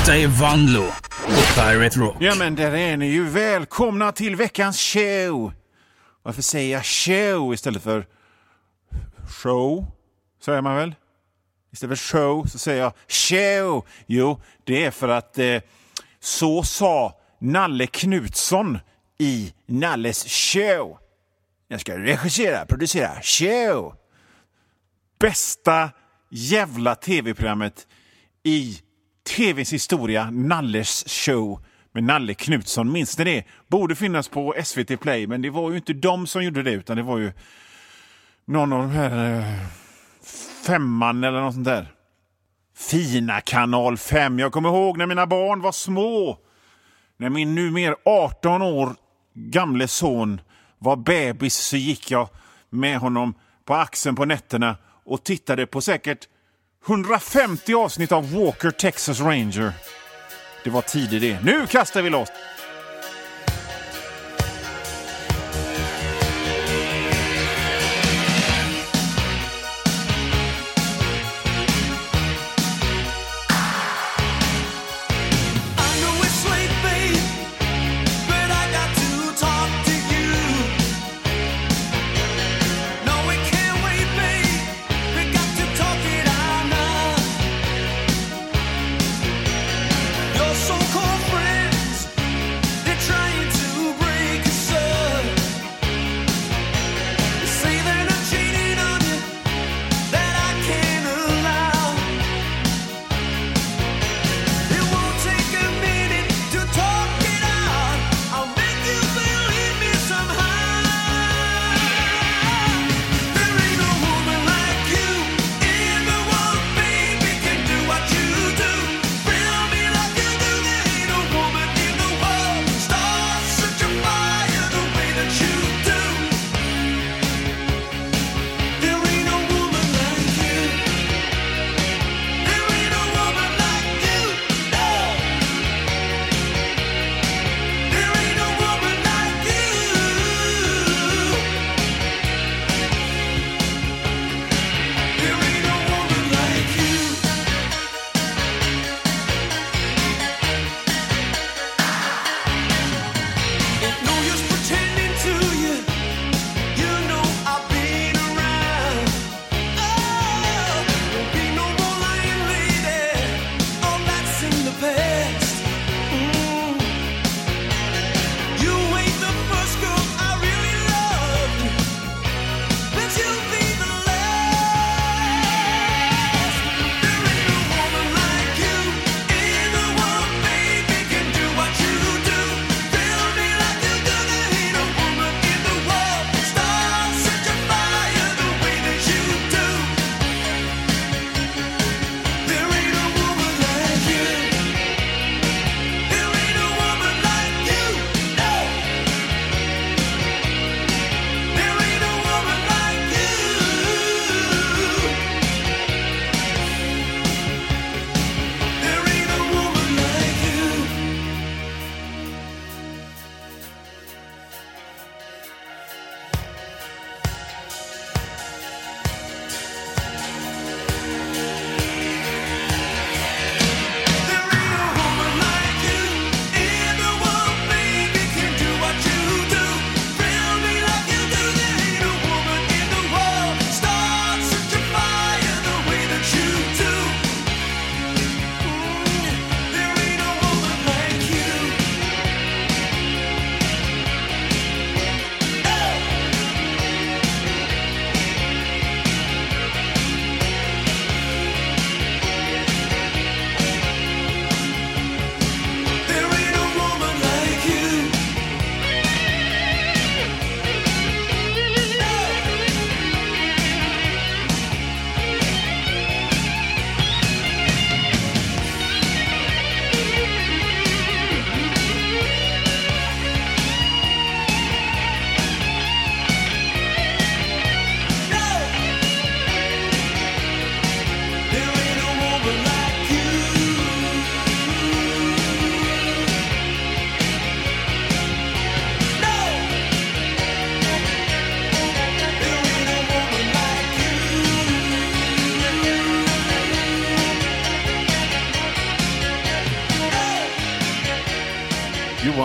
Detta är Vanlo på Pirate Rock. Ja, men där är ni ju välkomna till veckans show. Varför säger jag show istället för show? Säger man väl? Istället för show så säger jag show. Jo, det är för att så sa Nalle Knutsson i Nalles show. Jag ska regissera, producera show. Bästa jävla tv-programmet i tvs historia, Nalles show med Nalle Knutsson. Minns ni det? Borde finnas på SVT Play, men det var ju inte de som gjorde det, utan det var ju någon av de här femman eller något sånt där. Fina kanal 5. Jag kommer ihåg när mina barn var små. När min numera 18 år gamle son var bebis så gick jag med honom på axeln på nätterna och tittade på säkert 150 avsnitt av Walker Texas Ranger. Det var tidigt det. Nu kastar vi loss!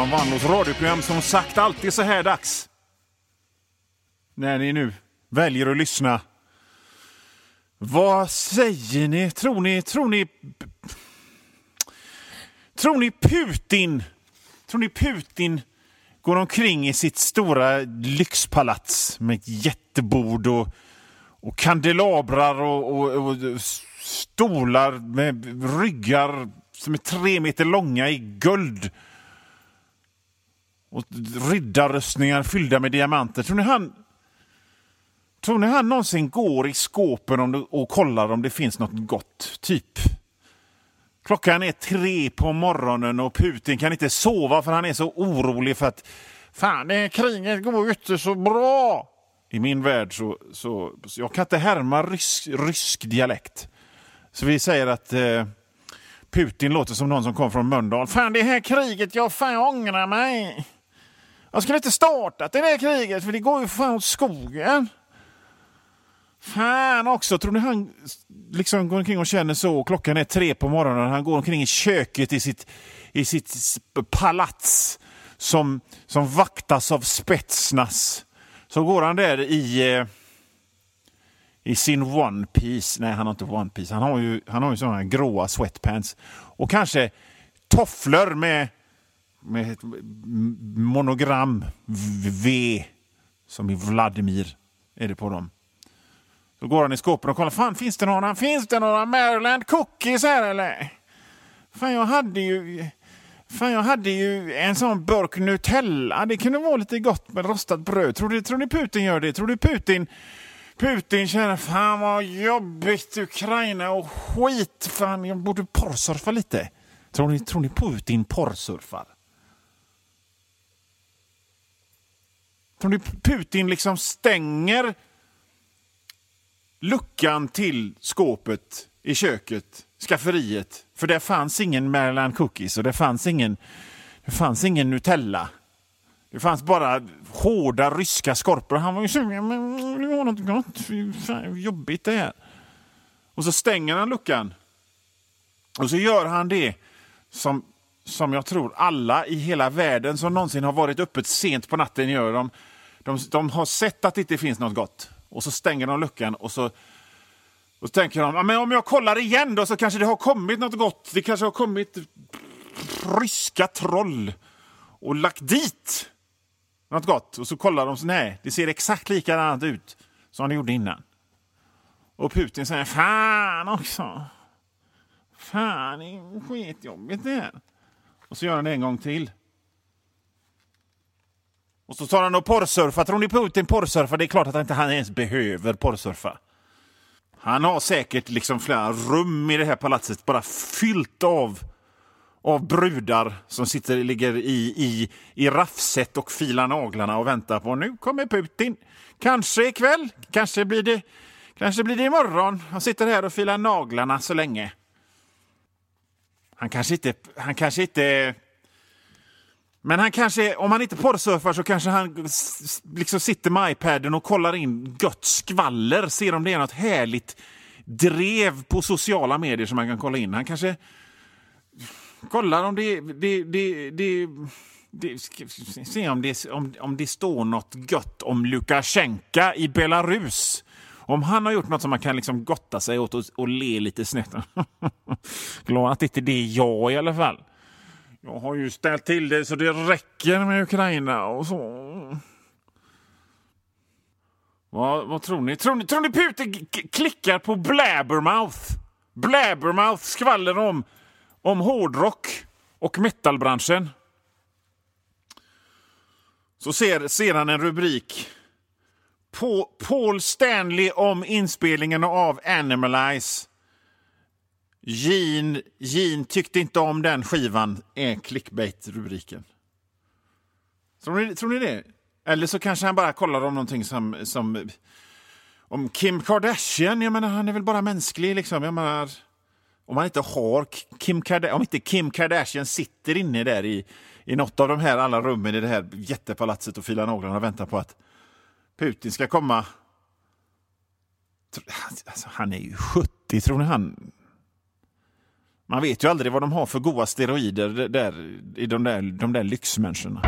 Johan Wanlås radioprogram som sagt alltid så här dags. När ni nu väljer att lyssna. Vad säger ni? Tror ni Putin går omkring i sitt stora lyxpalats med ett jättebord och kandelabrar och stolar med ryggar som är 3 meter långa i guld och riddarrustningar fyllda med diamanter? Tror ni han någonsin går i skåpen och kollar om det finns något gott? Typ. Klockan är 3 på morgonen och Putin kan inte sova för han är så orolig för att fan, det här kriget går ju inte så bra. I min värld så jag kan inte härma rysk dialekt. Så vi säger att Putin låter som någon som kom från Mölndal. Fan, det här kriget, jag ångrar mig. Jag skulle inte startat det här kriget för det går ju fan åt skogen. Fan också, tror ni han liksom går omkring och känner så? Klockan är 3 på morgonen. Han går omkring i köket i sitt palats som vaktas av Spetsnaz. Så går han där i sin One Piece. Nej, han har inte One Piece. Han har ju sådana gråa sweatpants. Och kanske tofflor med ett monogram V som i Vladimir är det på dem. Då går han i skåpen och kollar, fan finns det några Maryland cookies här eller? Fan jag hade ju en sån burk Nutella. Det kunde vara lite gott med rostat bröd. Tror ni Putin gör det? Tror du Putin känner, fan vad jobbigt Ukraina och skit. Fan, jag borde porrsurfa lite. Tror ni Putin porrsurfar? Tror ni Putin liksom stänger luckan till skåpet i köket, skafferiet, för det fanns ingen Maryland cookies och det fanns ingen Nutella. Det fanns bara hårda ryska skorpor. Han var ju sugen, men det var något gott. Fan, jobbigt det här. Och så stänger han luckan. Och så gör han det som jag tror alla i hela världen som någonsin har varit öppet sent på natten gör. De har sett att det inte finns något gott. Och så stänger de luckan och så tänker de, men om jag kollar igen då så kanske det har kommit något gott. Det kanske har kommit ryska troll och lagt dit något gott. Och så kollar de så nej, det ser exakt likadant ut som det gjorde innan. Och Putin säger, fan också. Fan, det är skitjobbigt det här. Och så gör han det en gång till. Och så tar han och porrsurfar. Tror ni Putin porrsurfar? Det är klart att han inte ens behöver porrsurfa. Han har säkert liksom flera rum i det här palatset bara fyllt av brudar som ligger i raffset och filar naglarna och väntar på nu kommer Putin. Kanske ikväll, kanske blir det imorgon. Han sitter här och filar naglarna så länge. Han kanske inte men han kanske, om han inte porrsurfar så kanske han liksom sitter med iPaden och kollar in gött skvaller. Ser om det är något härligt drev på sociala medier som man kan kolla in. Han kanske kollar om om det står något gött om Lukasjenko i Belarus. Om han har gjort något som man kan liksom gotta sig åt och le lite snett. Glad att inte det är jag i alla fall. Jag har ju ställt till det så det räcker med Ukraina och så. Vad tror ni? Tror ni Putin klickar på Blabbermouth? Blabbermouth skvaller om hårdrock och metalbranschen. Så ser han en rubrik. Paul Stanley om inspelningen av Animalize. Gene tyckte inte om den skivan, är clickbait-rubriken. Tror ni det? Eller så kanske han bara kollar om någonting som om Kim Kardashian. Jag menar, han är väl bara mänsklig liksom. Jag menar, om man inte har om inte Kim Kardashian sitter inne där i något av de här alla rummen i det här jättepalatset och filar naglarna och väntar på att Putin ska komma. Alltså, han är ju 70, tror ni han? Man vet ju aldrig vad de har för goda steroider där, i de där lyxmänniskorna.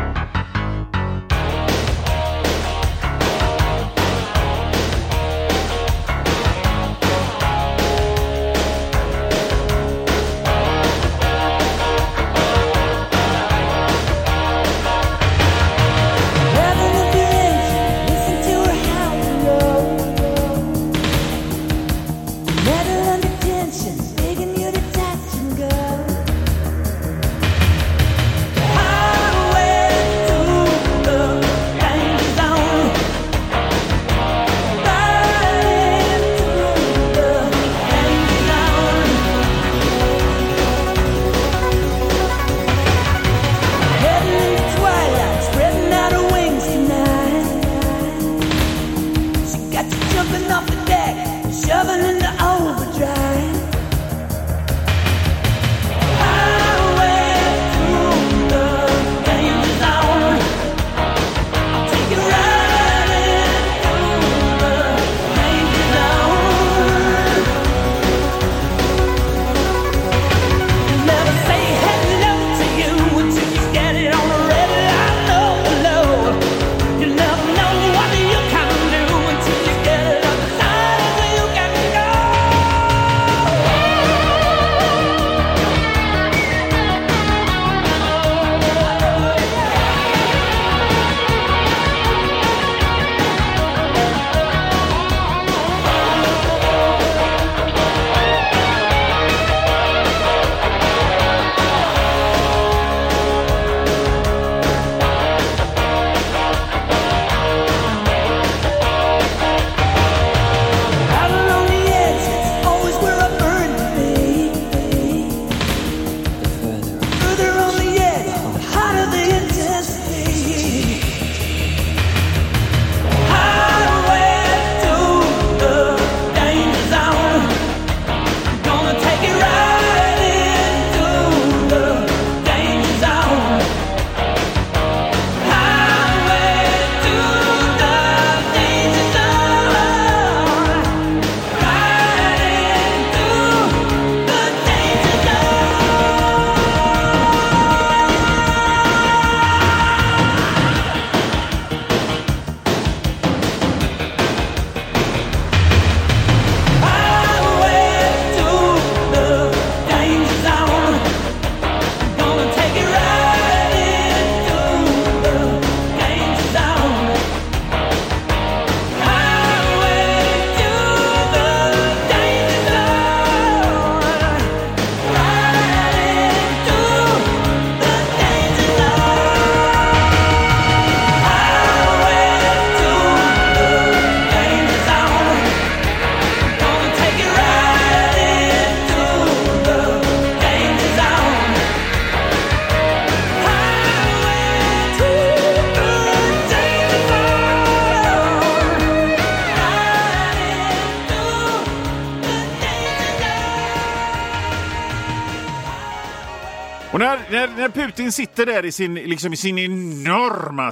Och när Putin sitter där i sin enorma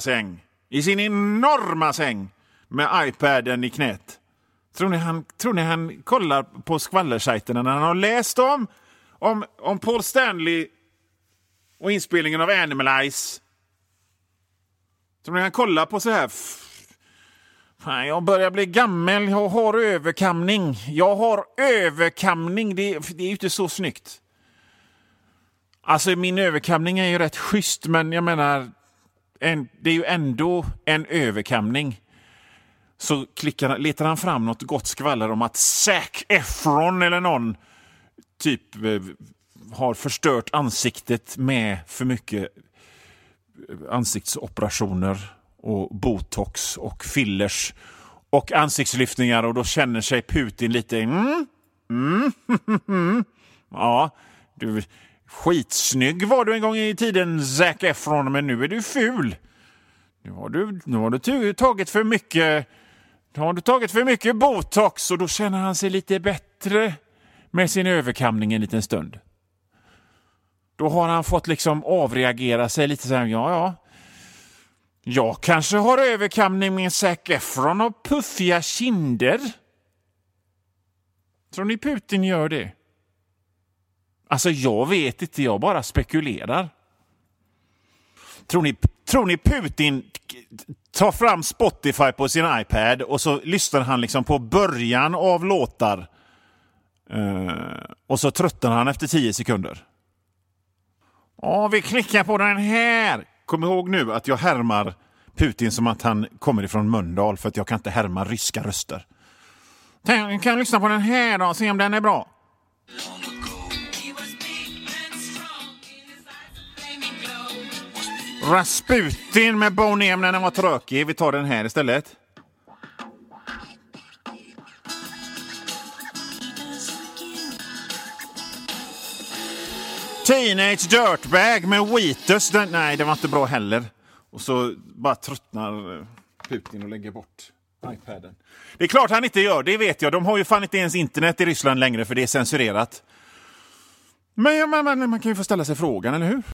säng med iPaden i knät, tror ni han kollar på skvallersajterna när han har läst om Paul Stanley och inspelningen av Animalize? Tror ni han kollar på så här: fan, jag börjar bli gammal, jag har överkamning. Det är ju inte så snyggt. Alltså min överkamning är ju rätt schysst, men jag menar det är ju ändå en överkamning. Så letar han fram något gott skvaller om att Zac Efron eller någon typ har förstört ansiktet med för mycket ansiktsoperationer och botox och fillers och ansiktslyftningar, och då känner sig Putin lite ja, du skitsnygg var du en gång i tiden, Zac Efron, men nu är du ful. Nu har du tagit för mycket botox, och då känner han sig lite bättre med sin överkamning en liten stund. Då har han fått liksom avreagera sig lite så här: ja. Jag kanske har överkamning med Zac Efron och puffiga kinder. Tror ni Putin gör det? Alltså jag vet inte, jag bara spekulerar. Tror ni Putin tar fram Spotify på sin iPad och så lyssnar han liksom på början av låtar och så tröttnar han efter 10 sekunder. Vi klickar på den här. Kom ihåg nu att jag härmar Putin som att han kommer ifrån Mölndal, för att jag kan inte härma ryska röster. Kan jag lyssna på den här då och se om den är bra? Rasputin med Boney M när den var tråkig. Vi tar den här istället. Teenage Dirtbag med Wheatus. Nej, det var inte bra heller. Och så bara tröttnar Putin och lägger bort iPaden. Det är klart han inte gör, det vet jag. De har ju fan inte ens internet i Ryssland längre, för det är censurerat. Men man kan ju få ställa sig frågan, eller hur?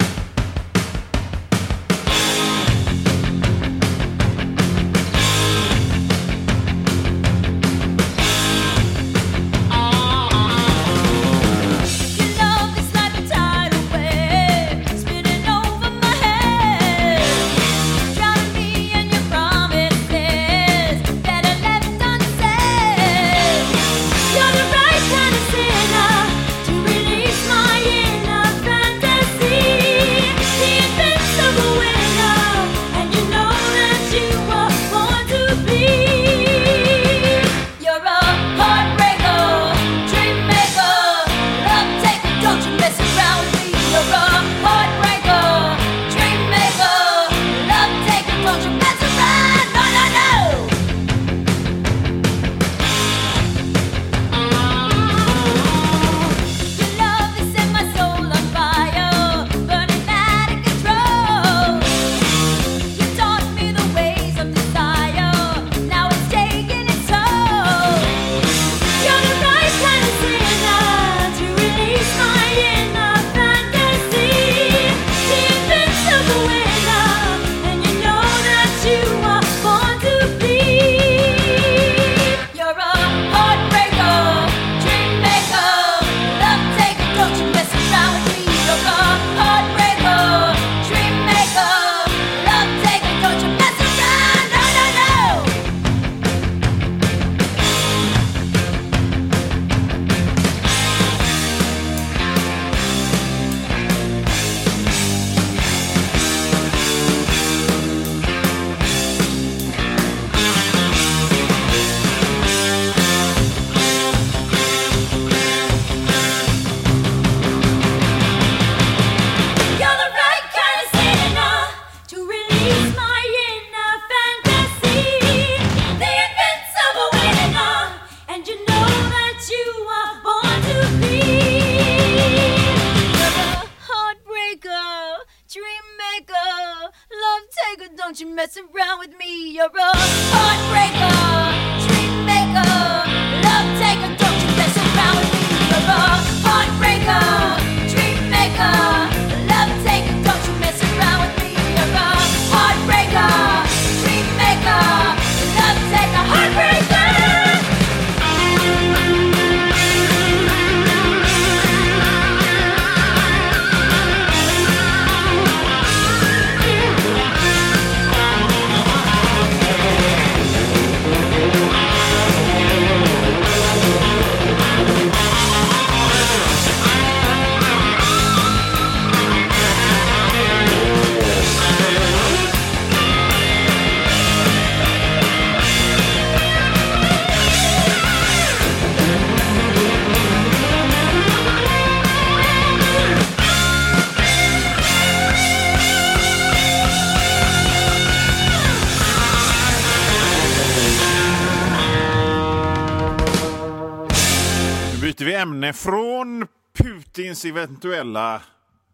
Ämne från Putins eventuella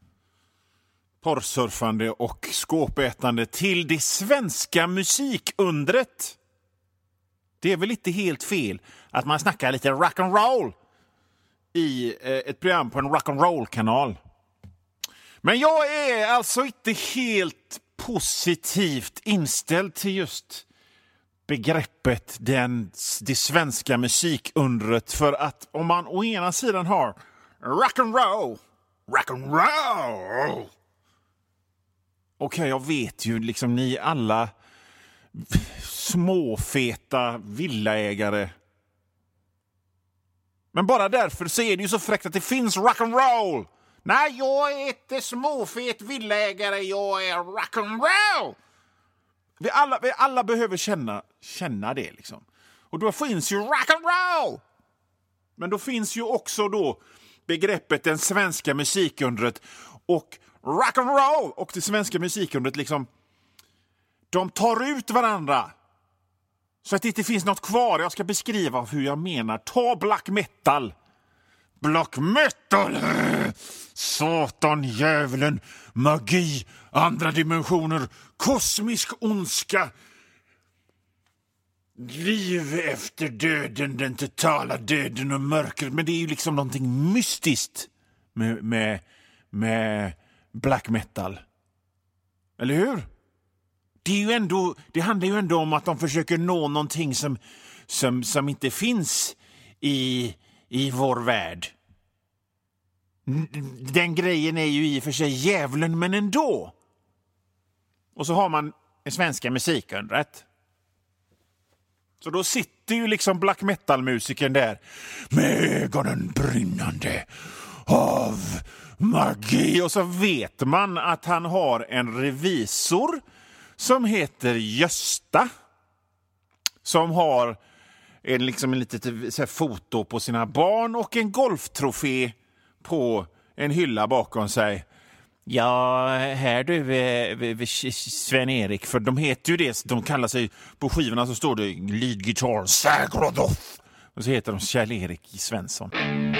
porrsurfande och skåpätande till det svenska musikundret. Det är väl inte helt fel att man snackar lite rock'n'roll i ett program på en rock'n'roll-kanal. Men jag är alltså inte helt positivt inställd till just begreppet det svenska musikundret, för att om man å ena sidan har Rock and roll. Rock and roll. Okej, jag vet ju liksom ni alla småfeta villaägare. Men bara därför så är det ju så fräckt att det finns rock and roll. Nej, jag är inte småfet villaägare, jag är rock and roll. Vi alla behöver känna det liksom. Och då finns ju rock and roll. Men då finns ju också då begreppet den svenska musikundret och rock and roll och det svenska musikundret liksom, de tar ut varandra så att det inte finns något kvar. Jag ska beskriva hur jag menar. Ta black metal. Black metal! Satan, djävulen, magi, andra dimensioner, kosmisk ondska, liv efter döden, den totala döden och mörkret. Men det är ju liksom någonting mystiskt med black metal. Eller hur? Det handlar ju ändå om att de försöker nå någonting som inte finns i vår värld. Den grejen är ju i och för sig djävulen, men ändå. Och så har man en svenska musikundret. Så då sitter ju liksom black metal-musikern där med ögonen brinnande av magi. Och så vet man att han har en revisor som heter Gösta. Som har en litet så här foto på sina barn och en golftrofé på en hylla bakom sig. Ja, här du, Sven-Erik, för de heter ju det, de kallar sig, på skivorna så står det lead guitar Sagrodoff, och så heter de Kjell-Erik Svensson.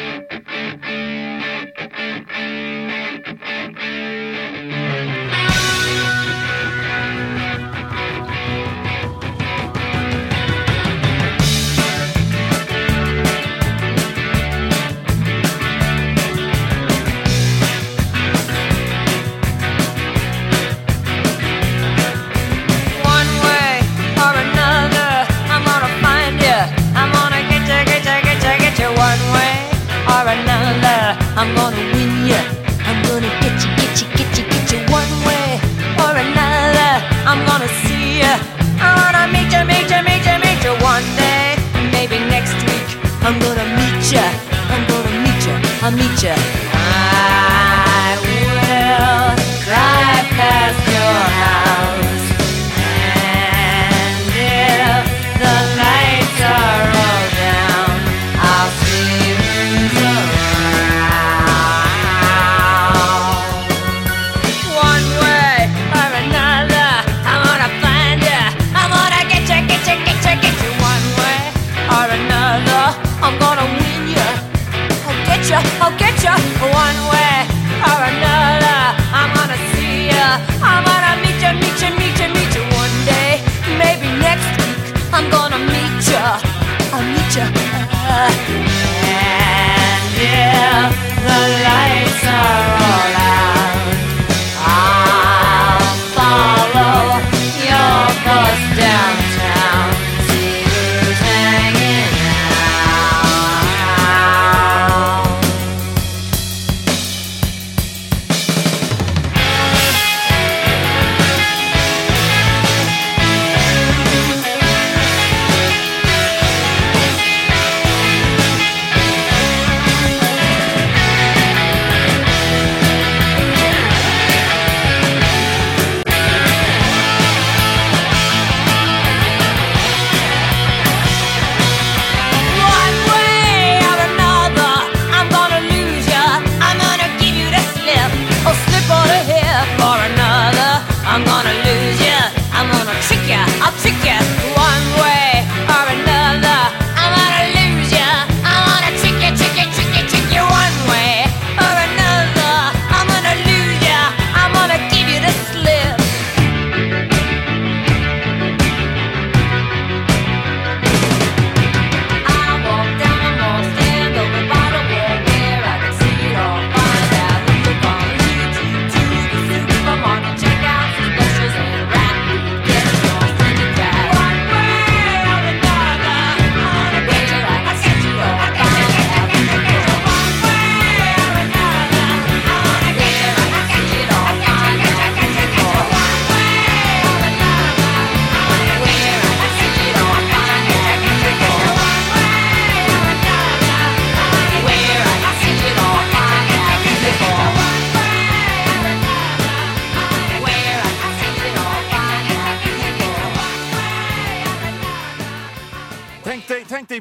I'm gonna win ya. I'm gonna get you one way or another. I'm gonna see ya. I wanna meet you one day, maybe next week. I'm gonna meet ya. I'll meet ya. I will drive past your house, and if the lights are all down, I'll see who's around. I'm gonna win ya. I'll get ya one way or another. I'm gonna see ya. I'm gonna meet ya one day, maybe next week. I'm gonna meet ya. I'll meet ya. And if the lights are all out, I'll follow your bus downtown. See who's hanging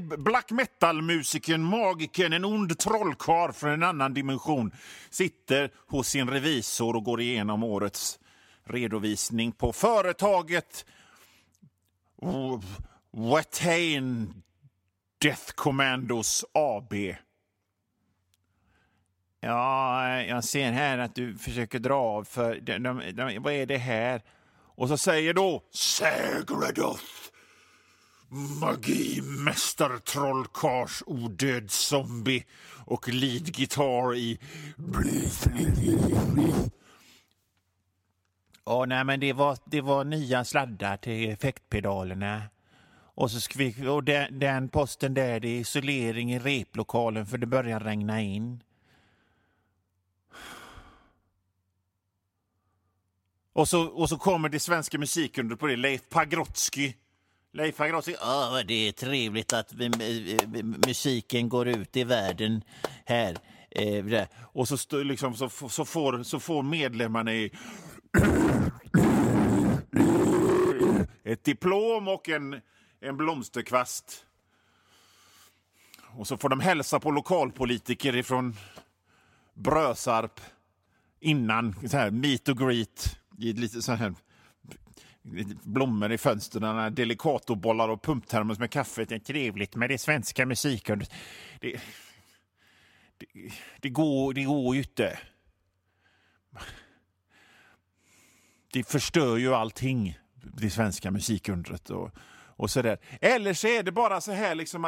black metal-musikern, magikern, en ond trollkarl från en annan dimension sitter hos sin revisor och går igenom årets redovisning på företaget Watain Death Commandos AB. Ja, jag ser här att du försöker dra av för vad är det här? Och så säger då Sägradoth, magi, mästartrollkars, odöd zombie och leadgitarr i... Ja, nej, men det var nya sladdar till effektpedalerna. Och så och den posten där, det är isolering i replokalen för det börjar regna in. Och så kommer det svenska musikundret på det, Leif Pagrotsky. Det är trevligt att musiken går ut i världen här. Och så får medlemmarna i ett diplom och en blomsterkvast. Och så får de hälsa på lokalpolitiker ifrån Brösarp innan så här meet and greet, lite så här blommor i fönstren, delicatobollar och pumptermos med kaffe. Det är trevligt med det svenska musiken. Det går ju inte. Det förstör ju allting, det svenska musikundret och så där. Eller så är det bara så här liksom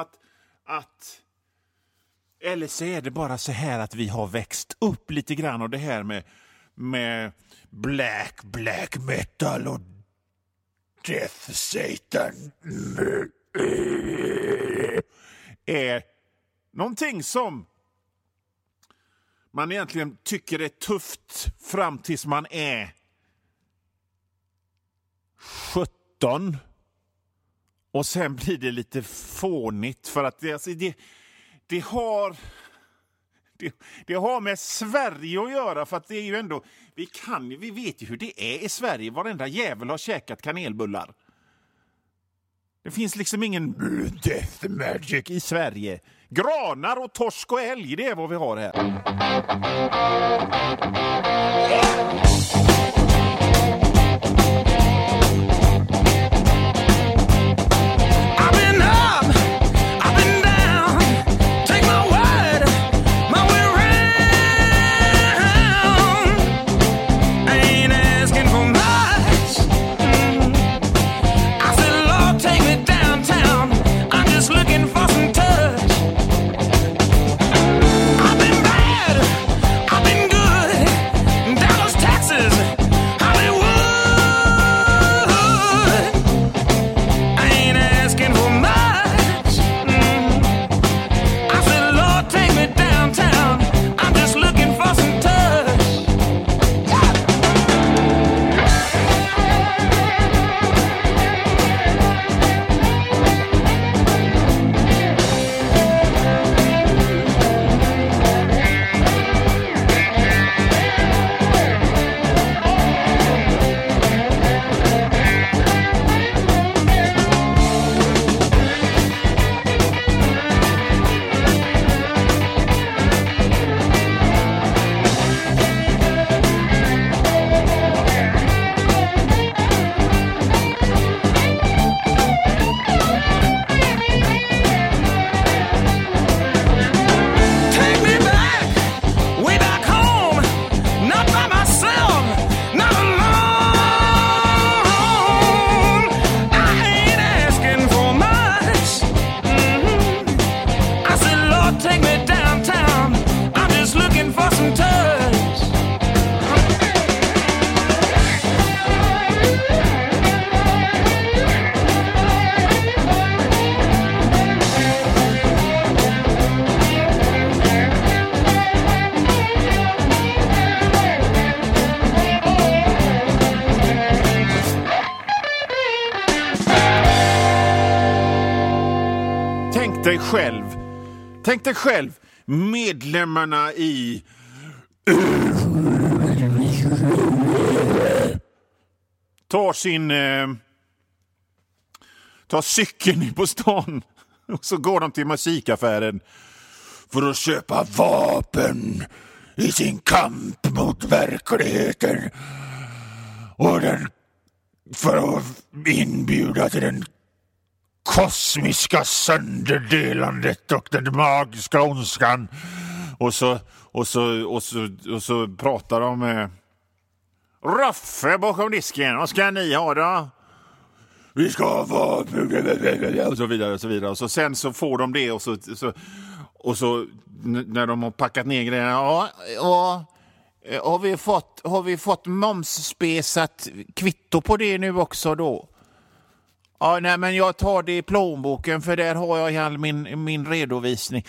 att vi har växt upp lite grann, och det här med black metal och death satan är någonting som man egentligen tycker är tufft fram tills man är 17, och sen blir det lite fånigt för att det har med Sverige att göra, för att det är ju ändå vi vet ju hur det är i Sverige. Varenda jävel har käkat kanelbullar. Det finns liksom ingen death magic i Sverige. Granar och torsk och älg, det är vad vi har här. Tänk dig själv medlemmarna i tar cykeln in på stan Och så går de till musikaffären för att köpa vapen i sin kamp mot verkligheten. Och för att inbjuda till den kosmiska sönderdelandet och den magiska ondskan. Och så pratar de med Raffe bakom disken. Vad ska ni ha då? Vi ska ha vapen och så vidare och så vidare. Och så sen så får de det och så när de har packat ner grejerna. Ja, har vi fått momsspesat kvitto på det nu också då? Ja, nej, men jag tar det i plånboken för där har jag all min redovisning.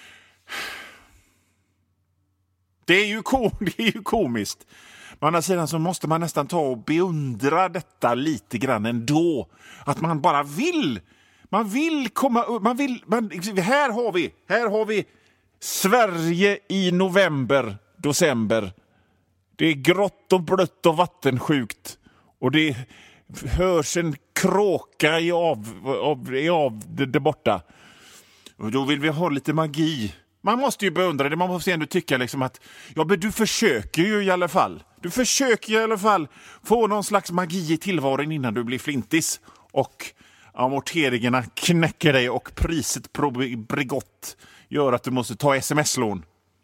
Det är ju komiskt. Men å andra sidan så måste man nästan ta och beundra detta lite grann ändå. Att man bara vill. Man vill komma upp. Här har vi Sverige i november, december. Det är grått och blött och vattensjukt. Och det hörs en kråka där borta. Och då vill vi ha lite magi. Man måste ju beundra det. Man måste ändå tycka liksom att du försöker ju i alla fall. Du försöker i alla fall få någon slags magi i tillvaron innan du blir flintis. Och amorteringarna knäcker dig och priset på Bregott gör att du måste ta sms-lån.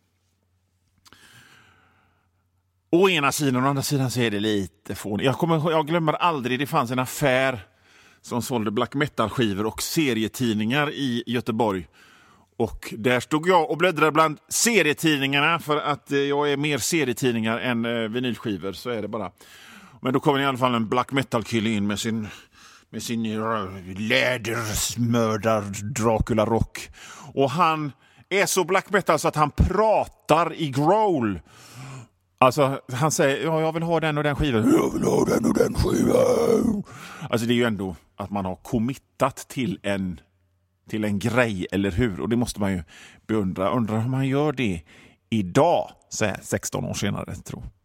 Å ena sidan och å andra sidan så är det lite fånigt. Jag glömmer aldrig, det fanns en affär som sålde black metal-skivor och serietidningar i Göteborg. Och där stod jag och bläddrade bland serietidningarna för att jag är mer serietidningar än vinylskivor, så är det bara. Men då kommer i alla fall en black metal-kille in med sin lädersmördar Dracula-rock. Och han är så black metal så att han pratar i growl. Alltså han säger, ja, jag vill ha den och den skivan. Jag vill ha den och den skivan. Alltså det är ju ändå att man har committat till en grej, eller hur? Och det måste man ju beundra. Undrar om man gör det idag, så här 16 år senare, tror jag.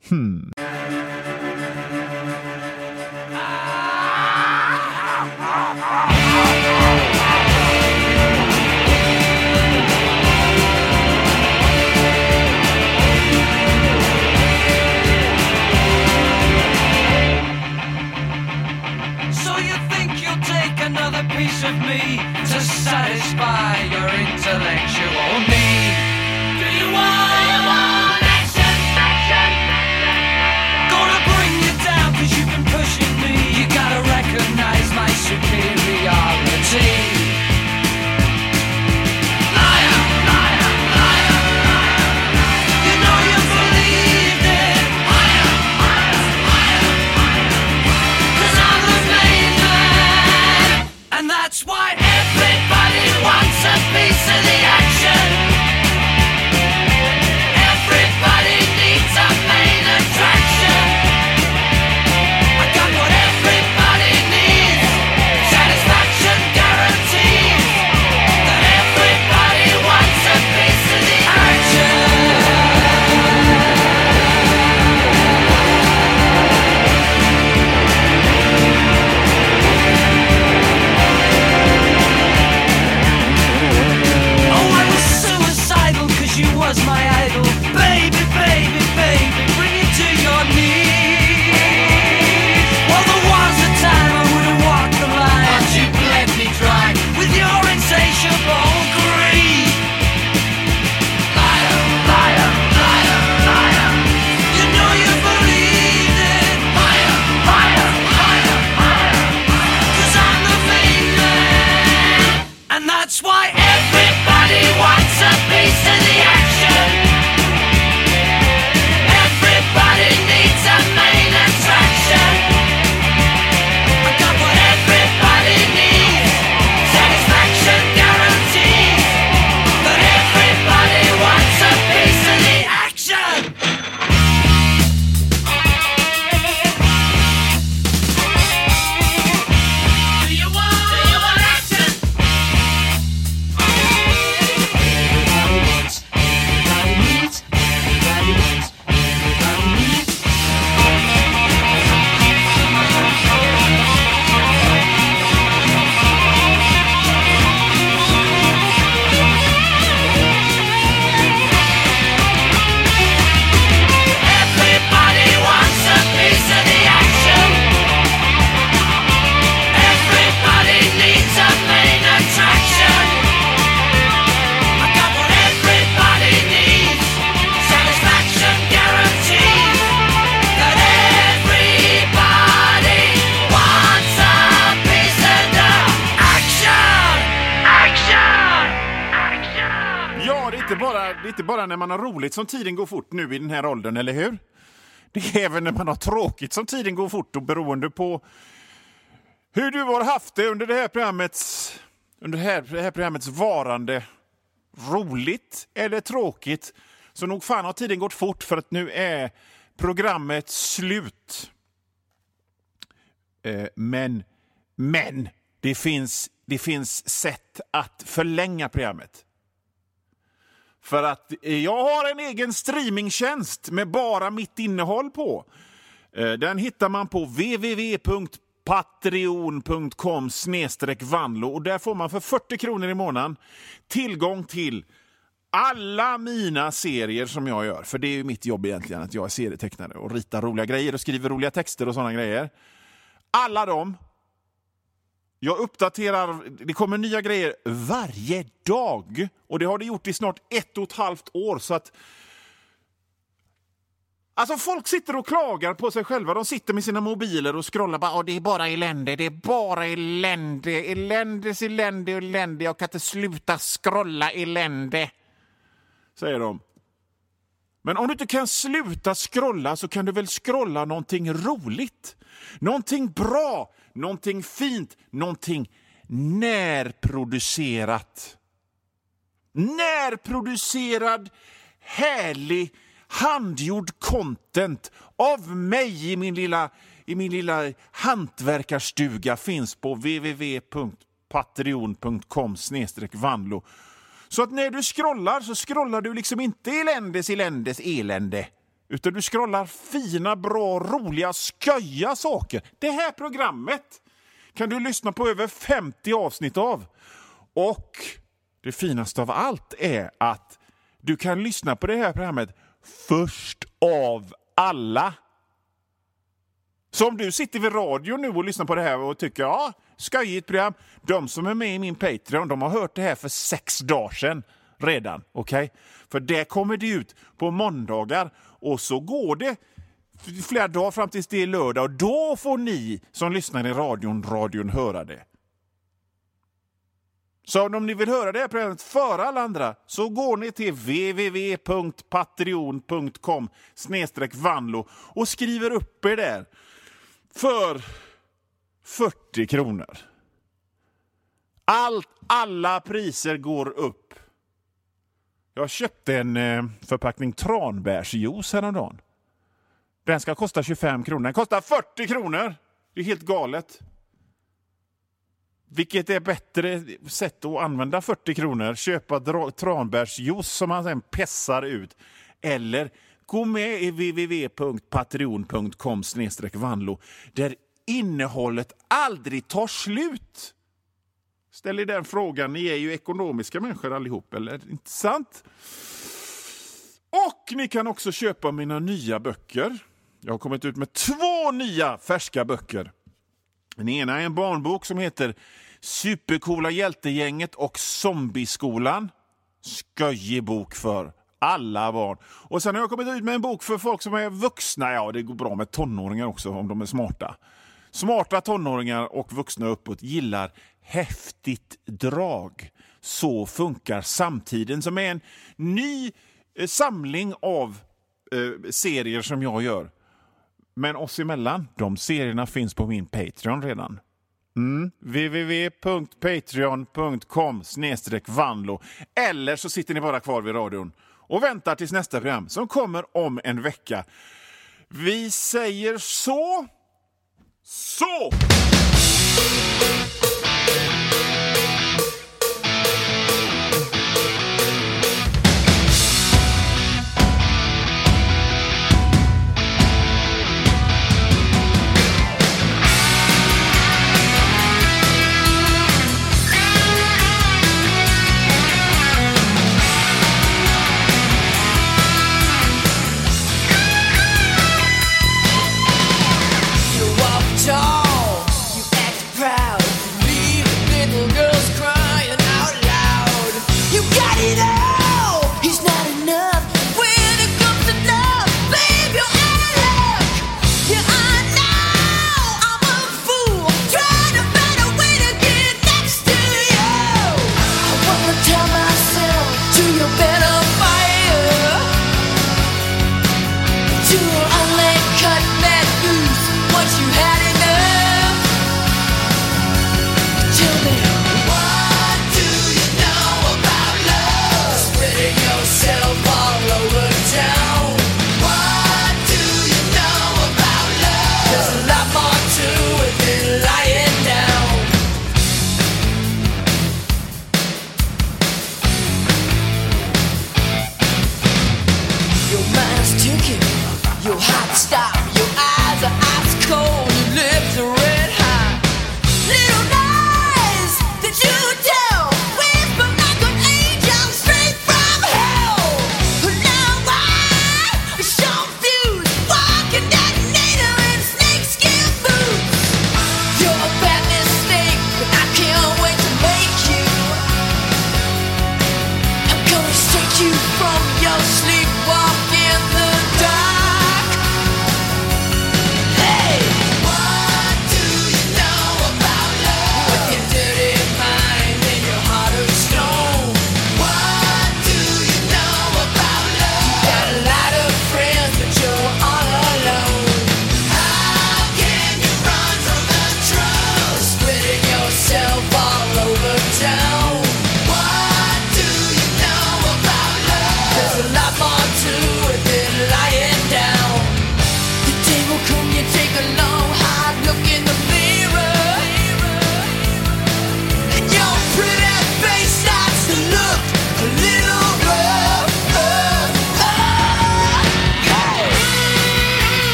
Piece of me to satisfy your intellectual need. Do you want action? Gonna bring you down 'cause you've been pushing me. You gotta recognize my superiority. Liar, liar, liar, liar. You know you believed it. Liar, liar, liar, liar. 'Cause I'm the main man. And that's why everybody wants a piece of the action. Everybody needs a main attraction. I got what everybody needs. Satisfaction guaranteed. Ja, det är inte bara när man har roligt som tiden går fort nu i den här åldern, eller hur? Det är även när man har tråkigt som tiden går fort, och beroende på hur du har haft det under det här programmets varande, roligt eller tråkigt, så nog fan har tiden gått fort, för att nu är programmet slut. Men det finns sätt att förlänga programmet. För att jag har en egen streamingtjänst med bara mitt innehåll på. Den hittar man på www.patreon.com/vanlo, och där får man för 40 kronor i månaden tillgång till alla mina serier som jag gör. För det är ju mitt jobb egentligen, att jag är serietecknare och ritar roliga grejer och skriver roliga texter och sådana grejer. Alla dem. Jag uppdaterar, det kommer nya grejer varje dag. Och det har det gjort i snart 1,5 år. Så att, alltså folk sitter och klagar på sig själva. De sitter med sina mobiler och scrollar. Bara, det är bara elände, det är bara elände. Elände. Jag kan inte sluta scrolla elände, säger de. Men om du inte kan sluta scrolla, så kan du väl scrolla någonting roligt. Någonting bra, någonting fint, någonting närproducerat. Närproducerad, härlig, handgjord content av mig i min lilla hantverkarstuga finns på www.patreon.com/vanlo. Så att när du scrollar, så scrollar du liksom inte eländes elände. Utan du scrollar fina, bra, roliga, sköja saker. Det här programmet kan du lyssna på över 50 avsnitt av. Och det finaste av allt är att du kan lyssna på det här programmet först av alla. Så om du sitter vid radio nu och lyssnar på det här och tycker, ja, skojigt program. De som är med i min Patreon, de har hört det här för 6 dagar sedan redan. Okej? För det kommer det ut på måndagar. Och så går det flera dagar fram tills det är lördag. Och då får ni som lyssnar i radion höra det. Så om ni vill höra det här programmet före alla andra, så går ni till www.patreon.com/vanlo och skriver upp er där för 40 kronor. Alla priser går upp. Jag köpte en förpackning tranbärsjuice häromdagen. Den ska kosta 25 kronor. Den kostar 40 kronor. Det är helt galet. Vilket är bättre sätt att använda 40 kronor? Köpa tranbärsjuice som man sen pessar ut. Eller gå med i www.patreon.com/vanlo där innehållet aldrig tar slut. Ställ er den frågan. Ni är ju ekonomiska människor allihop, eller inte sant? Och ni kan också köpa mina nya böcker. Jag har kommit ut med 2 nya färska böcker. Den ena är en barnbok som heter Supercoola hjältegänget och zombieskolan. Sköjig bok för alla barn. Och sen har jag kommit ut med en bok för folk som är vuxna. Ja, det går bra med tonåringar också om de är smarta. Smarta tonåringar och vuxna uppåt gillar häftigt drag. Så funkar samtiden, som är en ny samling av serier som jag gör. Men oss emellan, de serierna finns på min Patreon redan. www.patreon.com/vanlo. Eller så sitter ni bara kvar vid radion och väntar tills nästa program som kommer om en vecka. Vi säger så. It